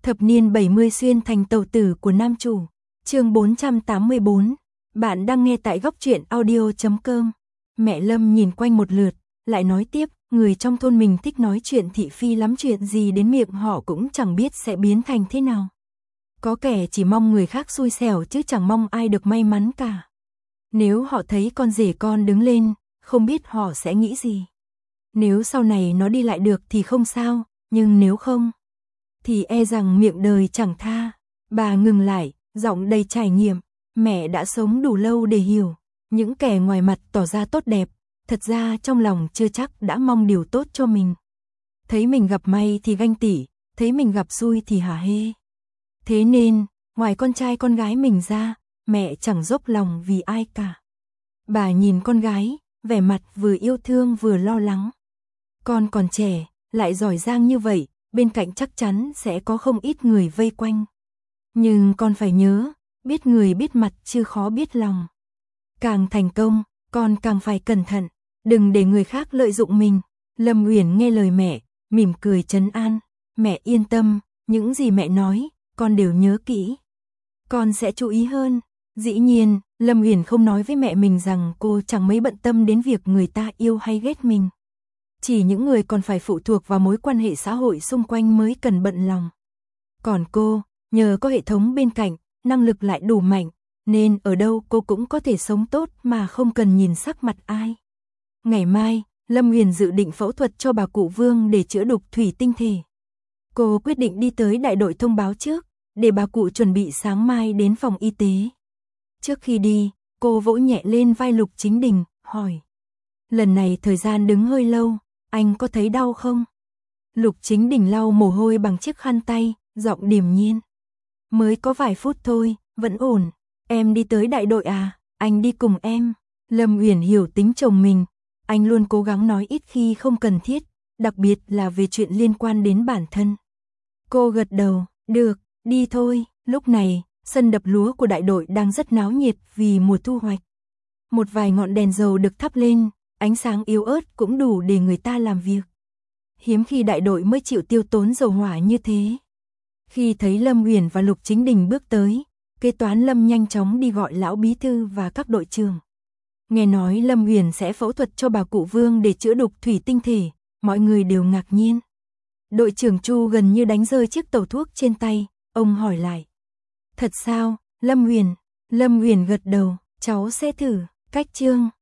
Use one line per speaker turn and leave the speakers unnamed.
Thập niên 70 xuyên thành tàu tử của nam chủ. Chương 484. Bạn đang nghe tại góc truyện audio.com. Mẹ Lâm nhìn quanh một lượt, lại nói tiếp, người trong thôn mình thích nói chuyện thị phi lắm, chuyện gì đến miệng họ cũng chẳng biết sẽ biến thành thế nào. Có kẻ chỉ mong người khác xui xẻo chứ chẳng mong ai được may mắn cả. Nếu họ thấy con rể con đứng lên, không biết họ sẽ nghĩ gì. Nếu sau này nó đi lại được thì không sao, nhưng nếu không thì e rằng miệng đời chẳng tha. Bà ngừng lại, giọng đầy trải nghiệm. Mẹ đã sống đủ lâu để hiểu, những kẻ ngoài mặt tỏ ra tốt đẹp, thật ra trong lòng chưa chắc đã mong điều tốt cho mình. Thấy mình gặp may thì ganh tị, thấy mình gặp xui thì hả hê. Thế nên, ngoài con trai con gái mình ra, mẹ chẳng dốc lòng vì ai cả. Bà nhìn con gái, vẻ mặt vừa yêu thương vừa lo lắng. Con còn trẻ, lại giỏi giang như vậy, bên cạnh chắc chắn sẽ có không ít người vây quanh. Nhưng con phải nhớ, biết người biết mặt chứ khó biết lòng. Càng thành công, con càng phải cẩn thận, đừng để người khác lợi dụng mình. Lâm Uyển nghe lời mẹ, mỉm cười trấn an. Mẹ yên tâm, những gì mẹ nói, con đều nhớ kỹ. Con sẽ chú ý hơn. Dĩ nhiên, Lâm Uyển không nói với mẹ mình rằng cô chẳng mấy bận tâm đến việc người ta yêu hay ghét mình. Chỉ những người còn phải phụ thuộc vào mối quan hệ xã hội xung quanh mới cần bận lòng. Còn cô, nhờ có hệ thống bên cạnh, năng lực lại đủ mạnh, nên ở đâu cô cũng có thể sống tốt mà không cần nhìn sắc mặt ai. Ngày mai, Lâm Uyển dự định phẫu thuật cho bà cụ Vương để chữa đục thủy tinh thể. Cô quyết định đi tới đại đội thông báo trước, để bà cụ chuẩn bị sáng mai đến phòng y tế. Trước khi đi, cô vỗ nhẹ lên vai Lục Chính Đình, hỏi. Lần này thời gian đứng hơi lâu, anh có thấy đau không? Lục Chính Đình lau mồ hôi bằng chiếc khăn tay, giọng điềm nhiên. Mới có vài phút thôi, vẫn ổn. Em đi tới đại đội à, anh đi cùng em. Lâm Uyển hiểu tính chồng mình, anh luôn cố gắng nói ít khi không cần thiết, đặc biệt là về chuyện liên quan đến bản thân. Cô gật đầu, được, đi thôi. Lúc này, sân đập lúa của đại đội đang rất náo nhiệt vì mùa thu hoạch. Một vài ngọn đèn dầu được thắp lên, ánh sáng yếu ớt cũng đủ để người ta làm việc. Hiếm khi đại đội mới chịu tiêu tốn dầu hỏa như thế. Khi thấy Lâm Uyển và Lục Chính Đình bước tới, kế toán Lâm nhanh chóng đi gọi lão bí thư và các đội trưởng. Nghe nói Lâm Uyển sẽ phẫu thuật cho bà cụ Vương để chữa đục thủy tinh thể, mọi người đều ngạc nhiên. Đội trưởng Chu gần như đánh rơi chiếc tẩu thuốc trên tay, ông hỏi lại. Thật sao, Lâm Uyển? Lâm Uyển gật đầu, cháu sẽ thử. Cách chương